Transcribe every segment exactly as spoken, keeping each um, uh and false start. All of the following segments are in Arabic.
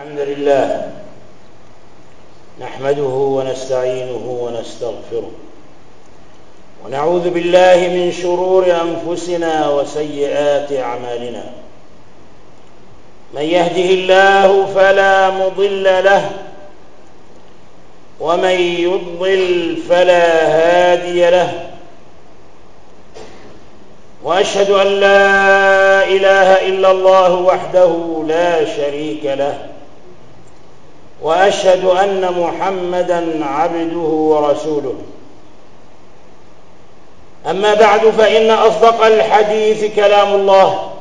الحمد لله نحمده ونستعينه ونستغفره ونعوذ بالله من شرور أنفسنا وسيئات أعمالنا. من يهده الله فلا مضل له ومن يضلل فلا هادي له، وأشهد أن لا إله إلا الله وحده لا شريك له، وأشهد أن محمدًا عبده ورسوله. أما بعد، فإن أصدق الحديث كلام الله،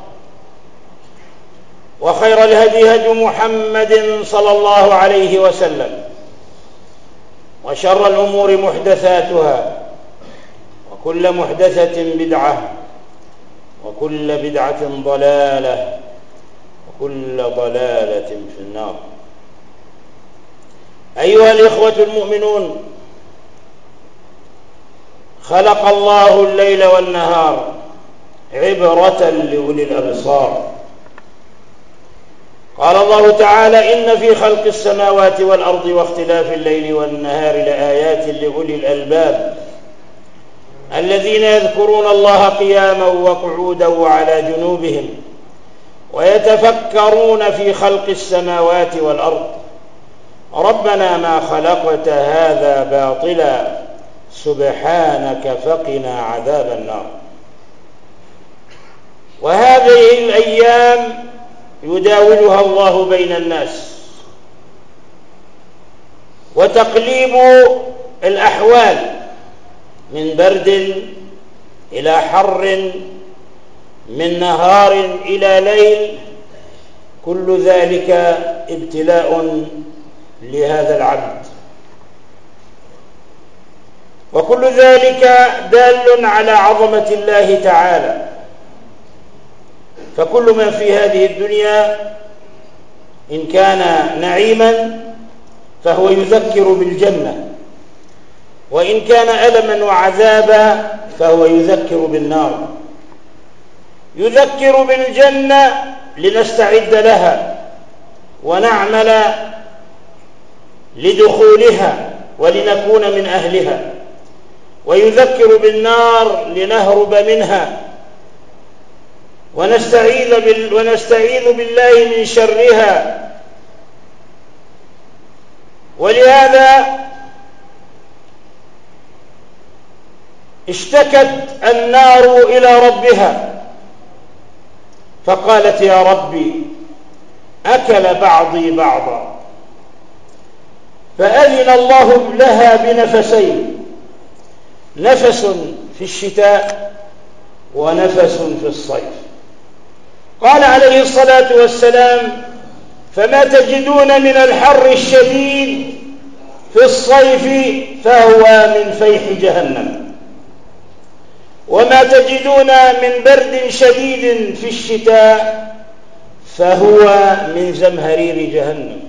وخير الهدي هدي محمد صلى الله عليه وسلم، وشر الأمور محدثاتها، وكل محدثة بدعة، وكل بدعة ضلالة، وكل ضلالة في النار. أيها الإخوة المؤمنون، خلق الله الليل والنهار عبرة لأولي الأبصار. قال الله تعالى: إن في خلق السماوات والأرض واختلاف الليل والنهار لآيات لأولي الألباب الذين يذكرون الله قياما وقعودا وعلى جنوبهم ويتفكرون في خلق السماوات والأرض ربنا ما خلقت هذا باطلا سبحانك فقنا عذاب النار. وهذه الأيام يداولها الله بين الناس، وتقليب الأحوال من برد إلى حر، من نهار إلى ليل، كل ذلك ابتلاء لهذا العبد، وكل ذلك دال على عظمة الله تعالى. فكل ما في هذه الدنيا إن كان نعيما فهو يذكر بالجنة، وإن كان ألما وعذابا فهو يذكر بالنار. يذكر بالجنة لنستعد لها ونعمل لدخولها ولنكون من أهلها، ويذكر بالنار لنهرب منها ونستعيذ, بال ونستعيذ بالله من شرها. ولهذا اشتكت النار إلى ربها فقالت: يا ربي أكل بعضي بعضا. فأذن الله لها بنفسين: نفس في الشتاء ونفس في الصيف. قال عليه الصلاة والسلام: فما تجدون من الحر الشديد في الصيف فهو من فيح جهنم، وما تجدون من برد شديد في الشتاء فهو من زمهرير جهنم.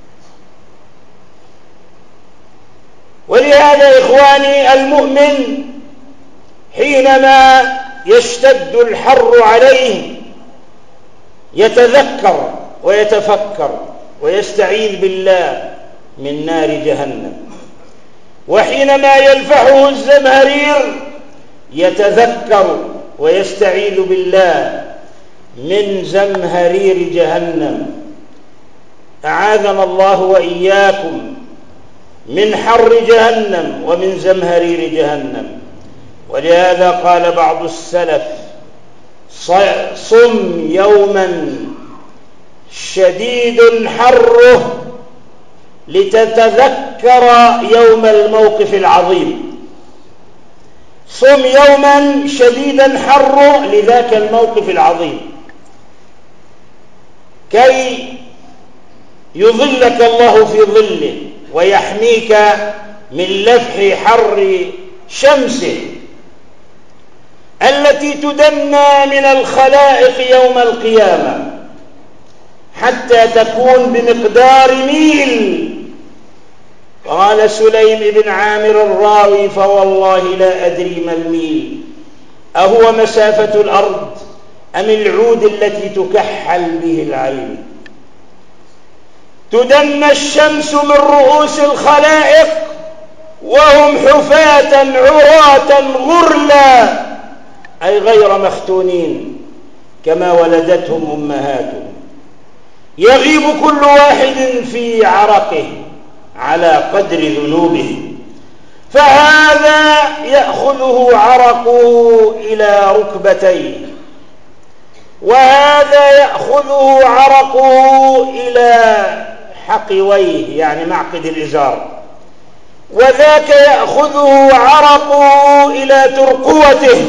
ولهذا إخواني، المؤمن حينما يشتد الحر عليه يتذكر ويتفكر ويستعيذ بالله من نار جهنم، وحينما يلفحه الزمهرير يتذكر ويستعيذ بالله من زمهرير جهنم. أعاذنا الله وإياكم من حر جهنم ومن زمهرير جهنم. ولهذا قال بعض السلف: صم يوما شديد حره لتتذكر يوم الموقف العظيم. صم يوما شديدا حره لذاك الموقف العظيم، كي يظلك الله في ظله ويحميك من لفح حر شمسه التي تدنى من الخلائق يوم القيامة حتى تكون بمقدار ميل. قال سليم بن عامر الراوي: فوالله لا أدري ما الميل، أهو مسافة الأرض أم العود التي تكحل به العين؟ تدنى الشمس من رؤوس الخلائق وهم حفاة عراة غرلا، أي غير مختونين كما ولدتهم أمهاتهم. يغيب كل واحد في عرقه على قدر ذنوبه، فهذا يأخذه عرقه إلى ركبتيه، وهذا يأخذه عرقه إلى حقويه يعني معقد الإزار، وذاك يأخذه عرقه إلى ترقوته،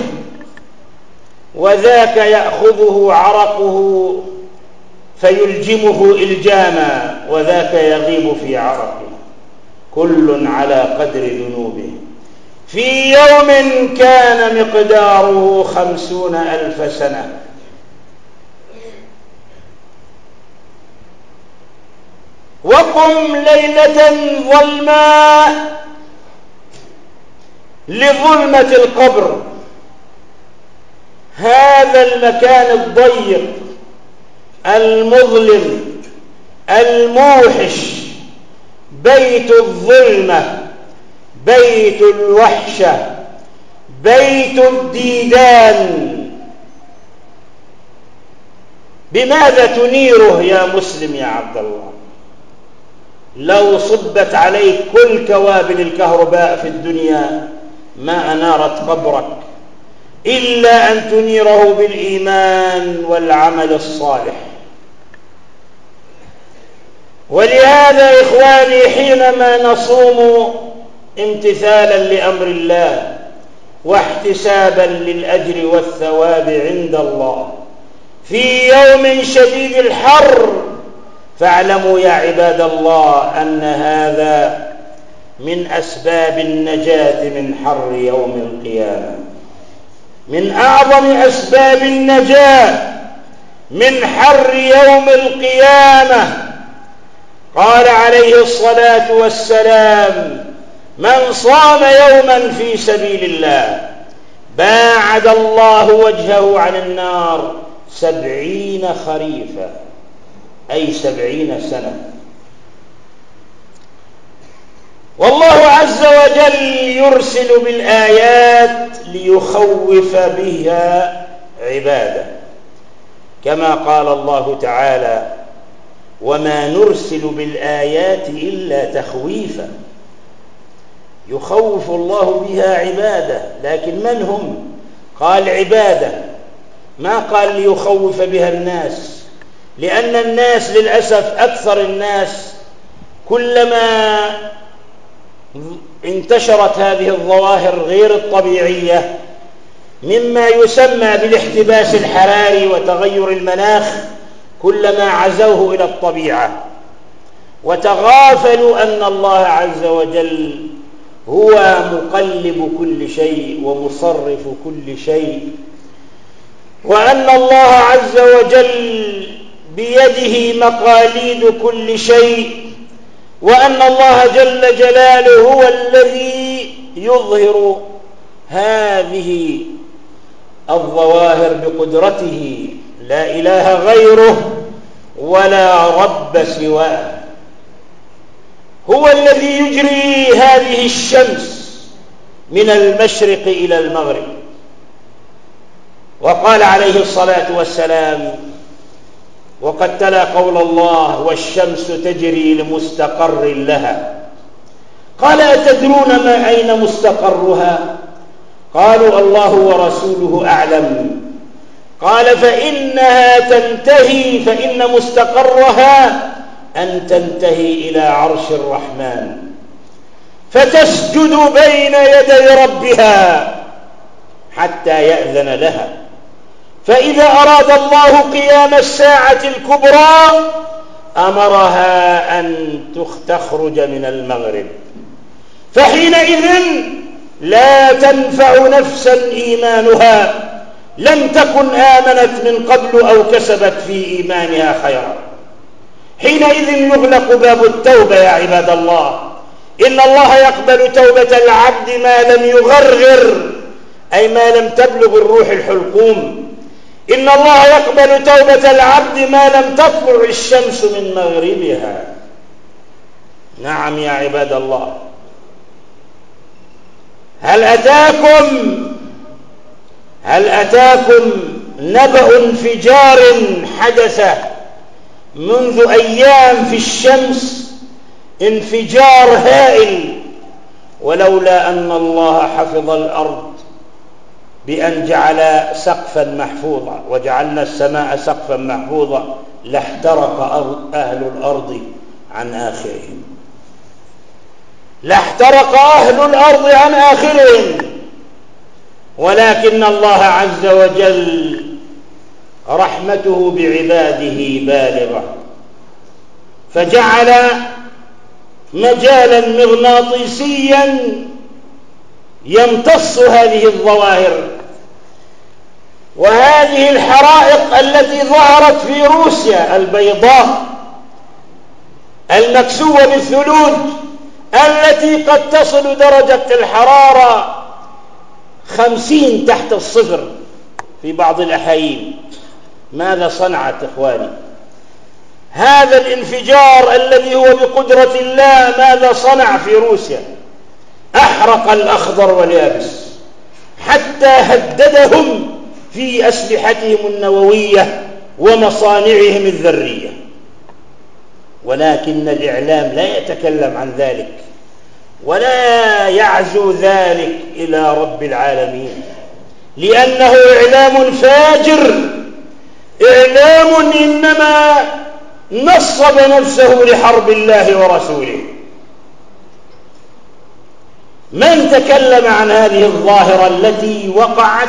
وذاك يأخذه عرقه فيلجمه إلجاما، وذاك يغيب في عرقه، كل على قدر ذنوبه، في يوم كان مقداره خمسون ألف سنة. وقم ليلة ظلماء لظلمة القبر، هذا المكان الضيق المظلم الموحش، بيت الظلمة، بيت الوحشة، بيت الديدان. بماذا تنيره يا مسلم يا عبد الله؟ لو صبت عليك كل كوابل الكهرباء في الدنيا ما أنارت قبرك إلا أن تنيره بالإيمان والعمل الصالح. ولهذا إخواني حينما نصوم امتثالا لأمر الله واحتسابا للأجر والثواب عند الله في يوم شديد الحر، فاعلموا يا عباد الله أن هذا من أسباب النجاة من حر يوم القيامة، من أعظم أسباب النجاة من حر يوم القيامة. قال عليه الصلاة والسلام: من صام يوما في سبيل الله باعد الله وجهه عن النار سبعين خريفا، أي سبعين سنة. والله عز وجل يرسل بالآيات ليخوف بها عباده، كما قال الله تعالى: وما نرسل بالآيات إلا تخويفا. يخوف الله بها عباده، لكن من هم؟ قال عباده، ما قال ليخوف بها الناس، لأن الناس للأسف أكثر الناس كلما انتشرت هذه الظواهر غير الطبيعية مما يسمى بالاحتباس الحراري وتغير المناخ كلما عزوه إلى الطبيعة، وتغافلوا أن الله عز وجل هو مقلب كل شيء ومصرف كل شيء، وأن الله عز وجل بيده مقاليد كل شيء، وأن الله جل جلاله هو الذي يظهر هذه الظواهر بقدرته، لا إله غيره ولا رب سواه. هو الذي يجري هذه الشمس من المشرق إلى المغرب. وقال عليه الصلاة والسلام وقد تلا قول الله: والشمس تجري لمستقر لها. قال: أتدرون ما أين مستقرها؟ قالوا: الله ورسوله أعلم. قال: فإنها تنتهي، فإن مستقرها أن تنتهي إلى عرش الرحمن، فتسجد بين يدي ربها حتى يأذن لها، فإذا أراد الله قيام الساعة الكبرى أمرها أن تخرج من المغرب، فحينئذ لا تنفع نفسا إيمانها لم تكن آمنت من قبل أو كسبت في إيمانها خيرا. حينئذ يغلق باب التوبة يا عباد الله. إن الله يقبل توبة العبد ما لم يغرغر، أي ما لم تبلغ الروح الحلقوم. إن الله يقبل توبة العبد ما لم تطلع الشمس من مغربها. نعم يا عباد الله. هل أتاكم هل أتاكم نبأ انفجار حدث منذ أيام في الشمس، انفجار هائل، ولولا أن الله حفظ الأرض بأن جعل سقفا محفوظا، وجعلنا السماء سقفا محفوظا، لاحترق أهل الأرض عن آخرهم، لاحترق أهل الأرض عن آخرهم. ولكن الله عز وجل رحمته بعباده بالغة، فجعل مجالا مغناطيسيا يمتص هذه الظواهر. وهذه الحرائق التي ظهرت في روسيا البيضاء المكسوة بالثلوج، التي قد تصل درجة الحرارة خمسين تحت الصفر في بعض الأحايين، ماذا صنعت إخواني؟ هذا الانفجار الذي هو بقدرة الله ماذا صنع في روسيا؟ أحرق الأخضر واليابس، حتى هددهم في أسلحتهم النووية ومصانعهم الذرية. ولكن الإعلام لا يتكلم عن ذلك، ولا يعزو ذلك إلى رب العالمين، لأنه إعلام فاجر، إعلام إنما نصب نفسه لحرب الله ورسوله. من تكلم عن هذه الظاهرة التي وقعت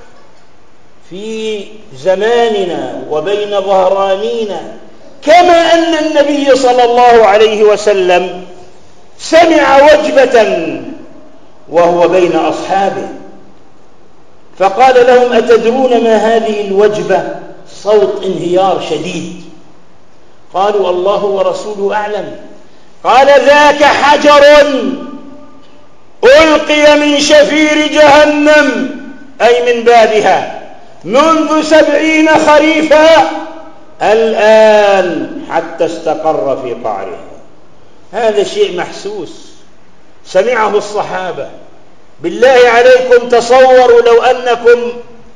في زماننا وبين ظهرانينا، كما أن النبي صلى الله عليه وسلم سمع وجبة وهو بين أصحابه فقال لهم: أتدرون ما هذه الوجبة؟ صوت انهيار شديد. قالوا: الله ورسوله أعلم. قال: ذاك حجر ألقي من شفير جهنم، أي من بابها، منذ سبعين خريفا، الآن حتى استقر في قعرها. هذا شيء محسوس سمعه الصحابة. بالله عليكم تصوروا لو أنكم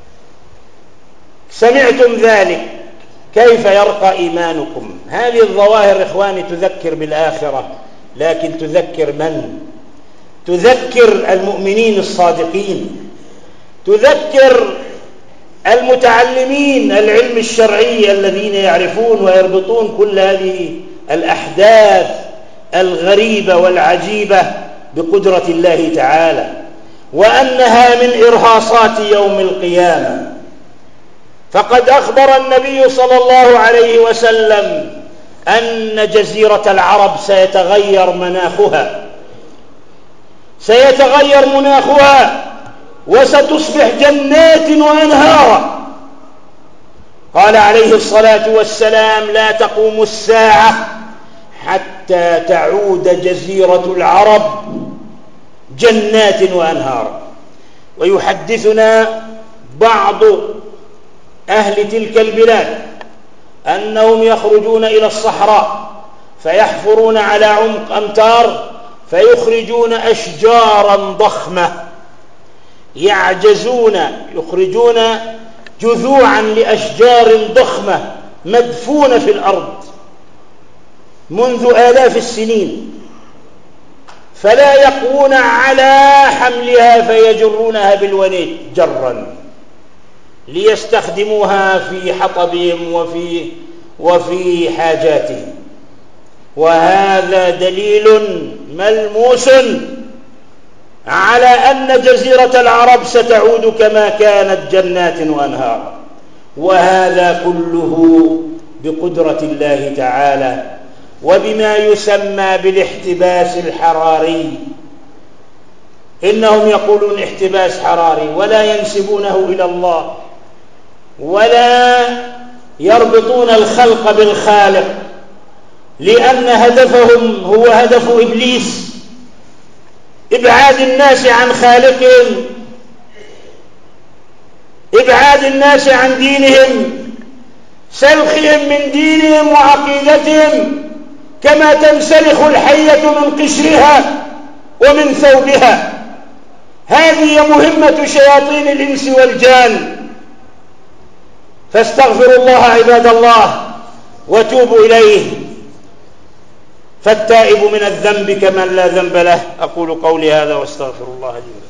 سمعتم ذلك، كيف يرقى إيمانكم؟ هذه الظواهر إخواني تذكر بالآخرة، لكن تذكر من؟ تذكر المؤمنين الصادقين، تذكر المتعلمين العلم الشرعي الذين يعرفون ويربطون كل هذه الأحداث الغريبة والعجيبة بقدرة الله تعالى، وأنها من إرهاصات يوم القيامة. فقد أخبر النبي صلى الله عليه وسلم أن جزيرة العرب سيتغير مناخها سيتغير مناخها وستصبح جنات وأنهارا. قال عليه الصلاة والسلام: لا تقوم الساعة حتى تعود جزيرة العرب جنات وأنهارا. ويحدثنا بعض أهل تلك البلاد أنهم يخرجون إلى الصحراء فيحفرون على عمق أمتار فيخرجون أشجارا ضخمة، يعجزون يخرجون جذوعا لأشجار ضخمة مدفونة في الأرض منذ آلاف السنين، فلا يقوون على حملها فيجرونها بالونيت جرا ليستخدموها في حطبهم وفي وفي حاجاتهم. وهذا دليل ملموس على أن جزيرة العرب ستعود كما كانت جنات وأنهار، وهذا كله بقدرة الله تعالى وبما يسمى بالاحتباس الحراري. إنهم يقولون احتباس حراري ولا ينسبونه إلى الله، ولا يربطون الخلق بالخالق، لأن هدفهم هو هدف إبليس، إبعاد الناس عن خالقهم، إبعاد الناس عن دينهم، سلخهم من دينهم وعقيدتهم كما تنسلخ الحية من قشرها ومن ثوبها. هذه مهمة شياطين الإنس والجان. فاستغفروا الله عباد الله وتوبوا إليه، فالتائب من الذنب كمن لا ذنب له. أقول قولي هذا واستغفر الله لي ولكم.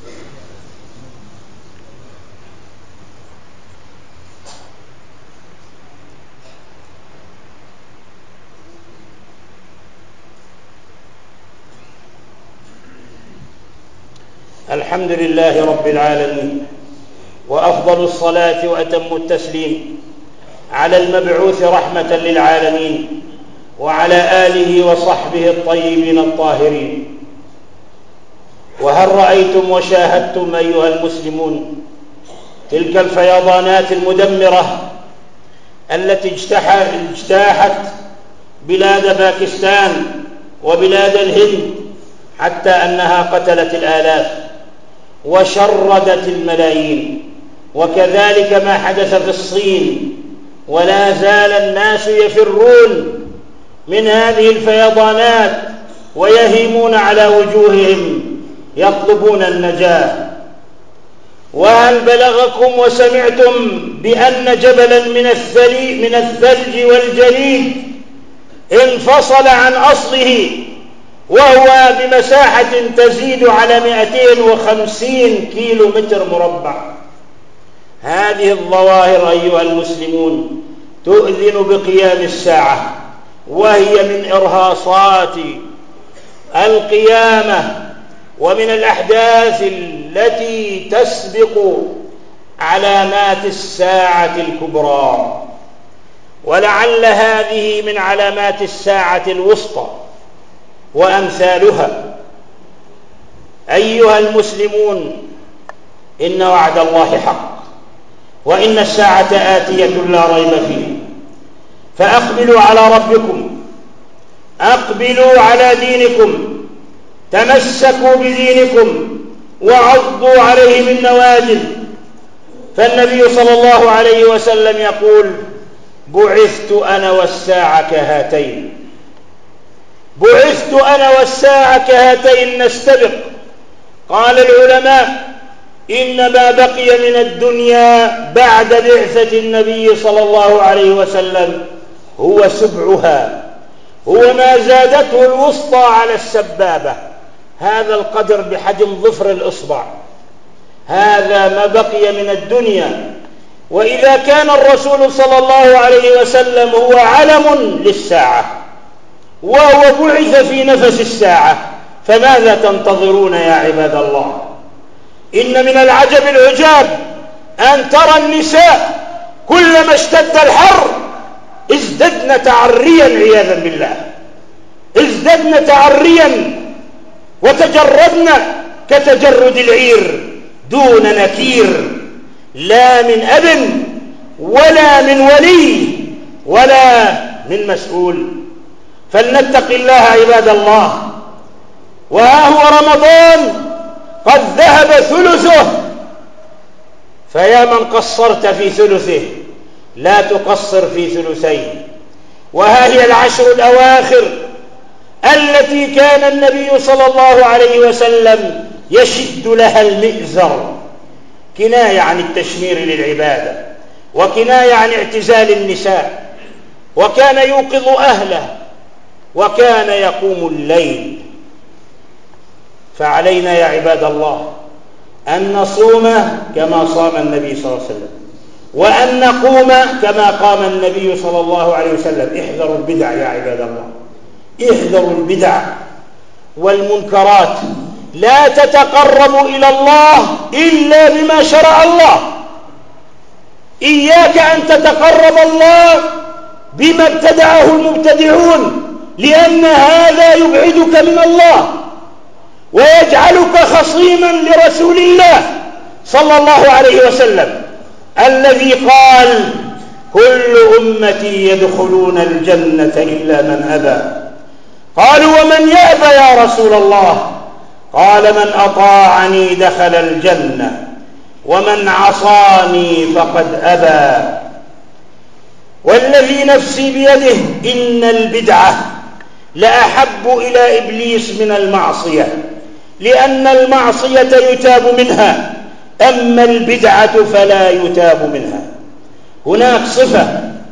الحمد لله رب العالمين، وأفضل الصلاة وأتم التسليم على المبعوث رحمة للعالمين وعلى آله وصحبه الطيبين الطاهرين. وهل رأيتم وشاهدتم أيها المسلمون تلك الفيضانات المدمرة التي اجتاحت بلاد باكستان وبلاد الهند حتى أنها قتلت الآلاف وشردت الملايين؟ وكذلك ما حدث في الصين، ولا زال الناس يفرون من هذه الفيضانات ويهيمون على وجوههم يطلبون النجاة. وهل بلغكم وسمعتم بأن جبلا من من الثلج والجليد انفصل عن أصله وهو بمساحة تزيد على مئتين وخمسين كيلو متر مربع؟ هذه الظواهر أيها المسلمون تؤذن بقيام الساعة، وهي من إرهاصات القيامة ومن الأحداث التي تسبق علامات الساعة الكبرى، ولعل هذه من علامات الساعة الوسطى وأمثالها. أيها المسلمون، إن وعد الله حق، وإن الساعة آتية لا ريب فيه، فأقبلوا على ربكم، أقبلوا على دينكم، تمسكوا بدينكم وعضوا عليه بالنواجذ. فالنبي صلى الله عليه وسلم يقول: بعثت أنا والساعة كهاتين. بعثت أنا والساعة كهاتين نستبق. قال العلماء: إنما بقي من الدنيا بعد بعثة النبي صلى الله عليه وسلم هو سبعها، هو ما زادته الوسطى على السبابة، هذا القدر بحجم ظفر الإصبع، هذا ما بقي من الدنيا. وإذا كان الرسول صلى الله عليه وسلم هو علم للساعة وهو بعث في نفس الساعة، فماذا تنتظرون يا عباد الله؟ إن من العجب العجاب أن ترى النساء كلما اشتد الحر ازددن تعريا عياذا بالله، ازددن تعريا وتجردن كتجرد العير دون نكير، لا من أب ولا من ولي ولا من مسؤول. فلنتق الله عباد الله. وها هو رمضان قد ذهب ثلثه، فيا من قصرت في ثلثه لا تقصر في ثلثين. وها هي العشر الأواخر التي كان النبي صلى الله عليه وسلم يشد لها المئزر، كناية عن التشمير للعبادة، وكناية عن اعتزال النساء، وكان يوقظ أهله، وكان يقوم الليل. فعلينا يا عباد الله أن نصوم كما صام النبي صلى الله عليه وسلم، وأن نقوم كما قام النبي صلى الله عليه وسلم. احذروا البدع يا عباد الله، احذروا البدع والمنكرات. لا تتقربوا إلى الله إلا بما شرع الله. إياك أن تتقرب الله بما ابتدعه المبتدعون، لأن هذا يبعدك من الله ويجعلك خصيما لرسول الله صلى الله عليه وسلم، الذي قال: كل أمتي يدخلون الجنة إلا من أبى. قالوا: ومن يأبى يا رسول الله؟ قال: من أطاعني دخل الجنة، ومن عصاني فقد أبى. والذي نفسي بيده إن البدعة لأحب إلى إبليس من المعصية، لأن المعصية يتاب منها، أما البدعة فلا يتاب منها. هناك صفة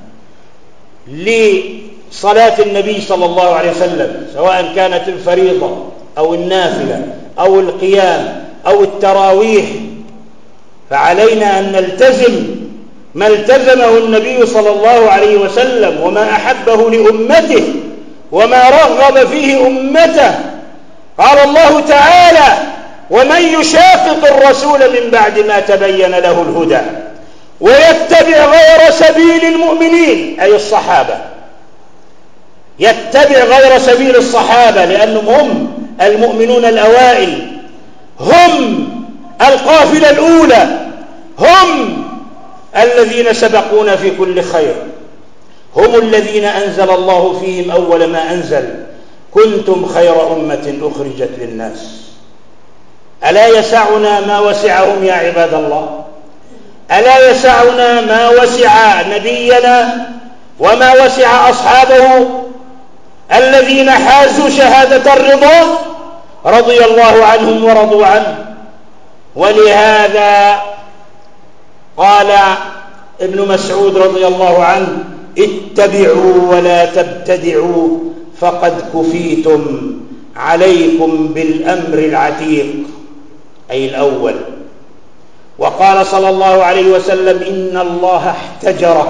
لصلاة النبي صلى الله عليه وسلم، سواء كانت الفريضة أو النافلة أو القيام أو التراويح، فعلينا أن نلتزم ما التزمه النبي صلى الله عليه وسلم وما أحبه لأمته وما رغب فيه أمته. قال الله تعالى: ومن يشاقق الرسول من بعد ما تبين له الهدى ويتبع غير سبيل المؤمنين، أي الصحابة، يتبع غير سبيل الصحابة لأنهم هم المؤمنون الأوائل، هم القافلة الأولى، هم الذين سبقونا في كل خير، هم الذين أنزل الله فيهم أول ما أنزل: كنتم خير أمة أخرجت للناس. ألا يسعنا ما وسعهم يا عباد الله؟ ألا يسعنا ما وسع نبينا وما وسع أصحابه الذين حازوا شهادة الرضا رضي الله عنهم ورضوا عنه؟ ولهذا قال ابن مسعود رضي الله عنه: اتبعوا ولا تبتدعوا فقد كفيتم، عليكم بالأمر العتيق، أي الأول. وقال صلى الله عليه وسلم: إن الله احتجر،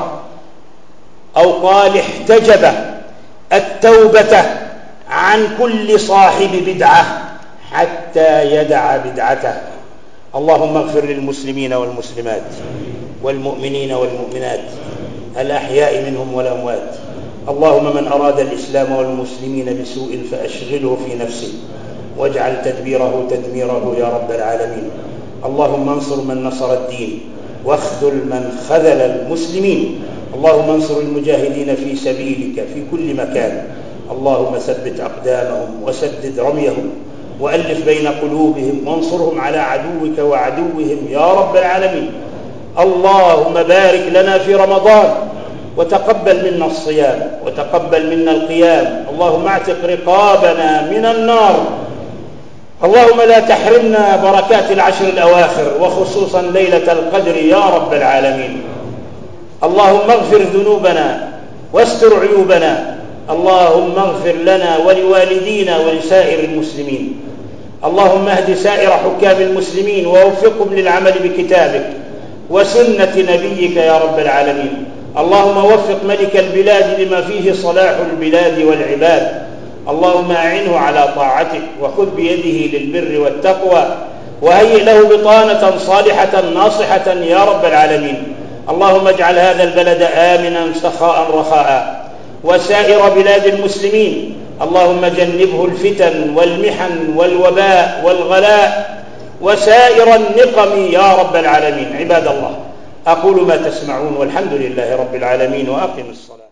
أو قال احتجب التوبة عن كل صاحب بدعة حتى يدع بدعته. اللهم اغفر للمسلمين والمسلمات والمؤمنين والمؤمنات الأحياء منهم والأموات. اللهم من أراد الإسلام والمسلمين بسوء فأشغله في نفسه واجعل تدبيره تدميره يا رب العالمين. اللهم انصر من نصر الدين واخذل من خذل المسلمين. اللهم انصر المجاهدين في سبيلك في كل مكان. اللهم ثبت أقدامهم وسدد رميهم وألف بين قلوبهم وانصرهم على عدوك وعدوهم يا رب العالمين. اللهم بارك لنا في رمضان وتقبل منا الصيام وتقبل منا القيام. اللهم اعتق رقابنا من النار. اللهم لا تحرمنا بركات العشر الأواخر وخصوصا ليلة القدر يا رب العالمين. اللهم اغفر ذنوبنا واستر عيوبنا. اللهم اغفر لنا ولوالدينا ولسائر المسلمين. اللهم اهد سائر حكام المسلمين ووفقهم للعمل بكتابك وسنة نبيك يا رب العالمين. اللهم وفق ملك البلاد لما فيه صلاح البلاد والعباد. اللهم أعنه على طاعتك وخذ بيده للبر والتقوى وهيئ له بطانة صالحة ناصحة يا رب العالمين. اللهم اجعل هذا البلد آمنا سخاء رخاء وسائر بلاد المسلمين. اللهم جنبه الفتن والمحن والوباء والغلاء وسائر النقم يا رب العالمين. عباد الله، أقول ما تسمعون والحمد لله رب العالمين، وأقم الصلاة.